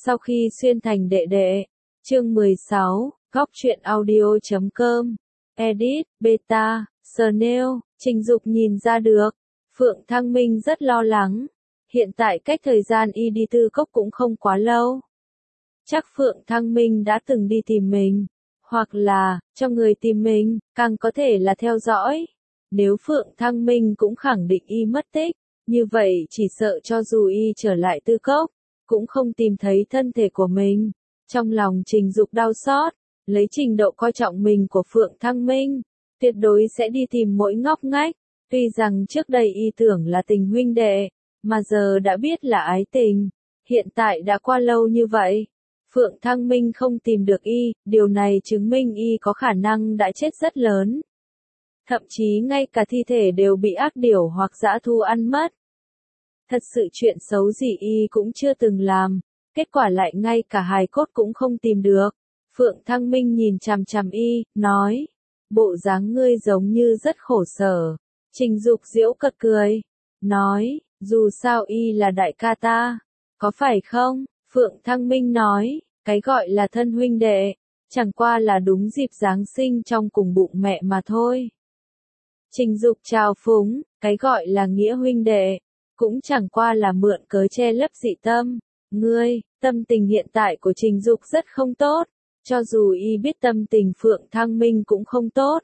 Sau khi xuyên thành đệ đệ. Chương 16, Góc truyện audio.com. Edit, Beta, Snail, Trình Dục nhìn ra được. Phượng Thăng Minh rất lo lắng. Hiện tại cách thời gian y đi Tư Cốc cũng không quá lâu. Chắc Phượng Thăng Minh đã từng đi tìm mình. Hoặc là, cho người tìm mình, càng có thể là theo dõi. Nếu Phượng Thăng Minh cũng khẳng định y mất tích, như vậy chỉ sợ cho dù y trở lại Tư Cốc, cũng không tìm thấy thân thể của mình. Trong lòng Trình Dục đau xót, lấy trình độ coi trọng mình của Phượng Thăng Minh, tuyệt đối sẽ đi tìm mỗi ngóc ngách. Tuy rằng trước đây y tưởng là tình huynh đệ, mà giờ đã biết là ái tình. Hiện tại đã qua lâu như vậy, Phượng Thăng Minh không tìm được y, điều này chứng minh y có khả năng đã chết rất lớn. Thậm chí ngay cả thi thể đều bị ác điểu hoặc dã thú ăn mất. Thật sự chuyện xấu gì y cũng chưa từng làm, kết quả lại ngay cả hài cốt cũng không tìm được. Phượng Thăng Minh nhìn chằm chằm y, nói, bộ dáng ngươi giống như rất khổ sở. Trình Dục giễu cợt cười, nói, dù sao y là đại ca ta, có phải không? Phượng Thăng Minh nói, cái gọi là thân huynh đệ, chẳng qua là đúng dịp Giáng sinh trong cùng bụng mẹ mà thôi. Trình Dục trào phúng, cái gọi là nghĩa huynh đệ, cũng chẳng qua là mượn cớ che lấp dị tâm. Ngươi, tâm tình hiện tại của Trình Dục rất không tốt, cho dù y biết tâm tình Phượng Thăng Minh cũng không tốt.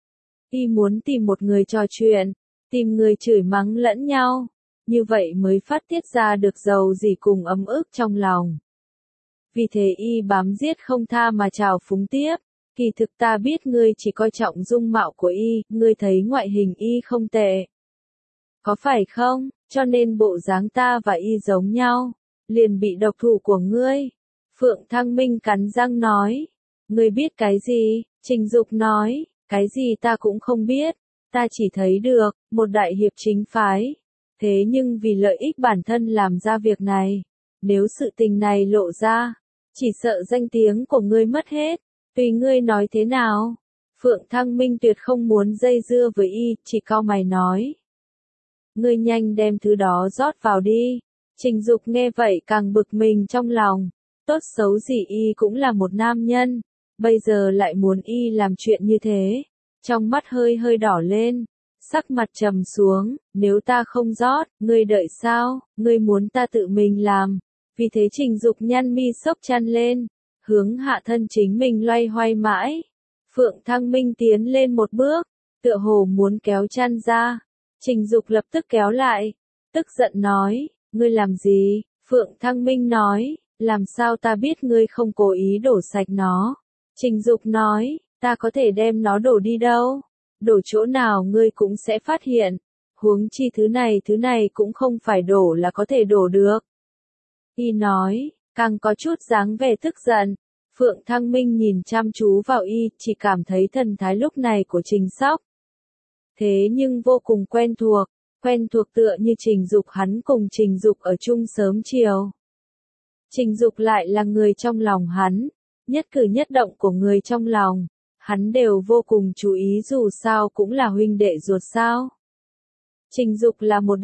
Y muốn tìm một người trò chuyện, tìm người chửi mắng lẫn nhau, như vậy mới phát tiết ra được dầu gì cùng ấm ức trong lòng. Vì thế y bám giết không tha mà trào phúng tiếp, kỳ thực ta biết ngươi chỉ coi trọng dung mạo của y, ngươi thấy ngoại hình y không tệ. Có phải không, cho nên bộ dáng ta và y giống nhau, liền bị độc thủ của ngươi. Phượng Thăng Minh cắn răng nói, ngươi biết cái gì? Trình Dục nói, cái gì ta cũng không biết, ta chỉ thấy được, một đại hiệp chính phái. Thế nhưng vì lợi ích bản thân làm ra việc này, nếu sự tình này lộ ra, chỉ sợ danh tiếng của ngươi mất hết, tùy ngươi nói thế nào. Phượng Thăng Minh tuyệt không muốn dây dưa với y, chỉ cau mày nói. Ngươi nhanh đem thứ đó rót vào đi. Trình Dục nghe vậy càng bực mình trong lòng, tốt xấu gì y cũng là một nam nhân, bây giờ lại muốn y làm chuyện như thế. Trong mắt hơi hơi đỏ lên, sắc mặt trầm xuống, nếu ta không rót, ngươi đợi sao, ngươi muốn ta tự mình làm. Vì thế Trình Dục nhăn mi xốc chăn lên, hướng hạ thân chính mình loay hoay mãi. Phượng Thăng Minh tiến lên một bước, tựa hồ muốn kéo chăn ra. Trình Dục lập tức kéo lại, tức giận nói, ngươi làm gì? Phượng Thăng Minh nói, làm sao ta biết ngươi không cố ý đổ sạch nó? Trình Dục nói, ta có thể đem nó đổ đi đâu? Đổ chỗ nào ngươi cũng sẽ phát hiện. Huống chi thứ này cũng không phải đổ là có thể đổ được. Y nói, càng có chút dáng vẻ tức giận. Phượng Thăng Minh nhìn chăm chú vào y, chỉ cảm thấy thần thái lúc này của Trình Sóc. Thế nhưng vô cùng quen thuộc tựa như Trình Dục hắn cùng Trình Dục ở chung sớm chiều. Trình Dục lại là người trong lòng hắn, nhất cử nhất động của người trong lòng, hắn đều vô cùng chú ý dù sao cũng là huynh đệ ruột sao. Trình Dục là một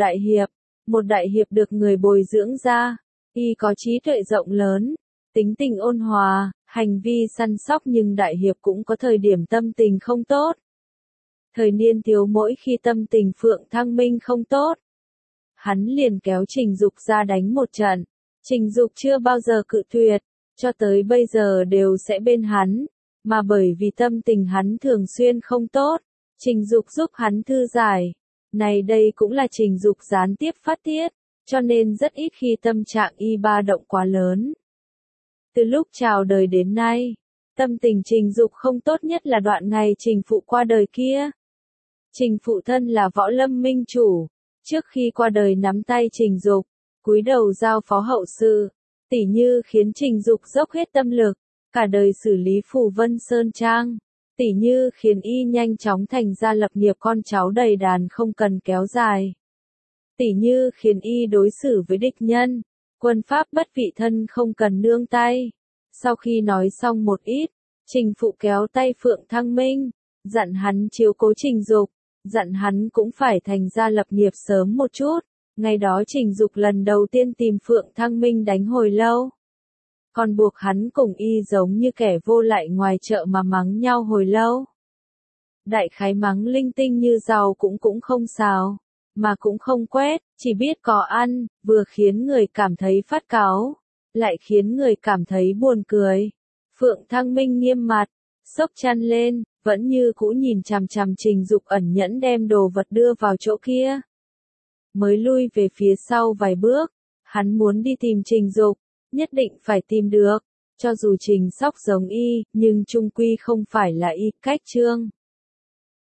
đại hiệp được người bồi dưỡng ra, y có trí tuệ rộng lớn, tính tình ôn hòa, hành vi săn sóc nhưng đại hiệp cũng có thời điểm tâm tình không tốt. Thời niên thiếu mỗi khi tâm tình Phượng Thăng Minh không tốt, hắn liền kéo Trình Dục ra đánh một trận. Trình Dục chưa bao giờ cự tuyệt, cho tới bây giờ đều sẽ bên hắn, mà bởi vì tâm tình hắn thường xuyên không tốt, Trình Dục giúp hắn thư giải. Này đây cũng là Trình Dục gián tiếp phát tiết, cho nên rất ít khi tâm trạng y ba động quá lớn. Từ lúc chào đời đến nay, tâm tình Trình Dục không tốt nhất là đoạn ngày Trình phụ qua đời kia. Trình phụ thân là Võ Lâm minh chủ, trước khi qua đời nắm tay Trình Dục, cúi đầu giao phó hậu sự, tỉ như khiến Trình Dục dốc hết tâm lực, cả đời xử lý Phù Vân Sơn Trang, tỉ như khiến y nhanh chóng thành ra lập nghiệp con cháu đầy đàn không cần kéo dài, tỉ như khiến y đối xử với địch nhân, quân pháp bất vị thân không cần nương tay. Sau khi nói xong một ít, Trình phụ kéo tay Phượng Thăng Minh, dặn hắn chiếu cố Trình Dục, dặn hắn cũng phải thành ra lập nghiệp sớm một chút. Ngày đó Trình Dục lần đầu tiên tìm Phượng Thăng Minh đánh hồi lâu. còn buộc hắn cùng y giống như kẻ vô lại ngoài chợ mà mắng nhau hồi lâu. Đại khái mắng linh tinh như rau cũng không xào, mà cũng không quét, chỉ biết có ăn, vừa khiến người cảm thấy phát cáu, lại khiến người cảm thấy buồn cười. Phượng Thăng Minh nghiêm mặt, xốc chăn lên, vẫn như cũ nhìn chằm chằm Trình Dục ẩn nhẫn đem đồ vật đưa vào chỗ kia. Mới lui về phía sau vài bước, hắn muốn đi tìm Trình Dục, nhất định phải tìm được, cho dù Trình Sóc giống y, nhưng chung quy không phải là y cách Trương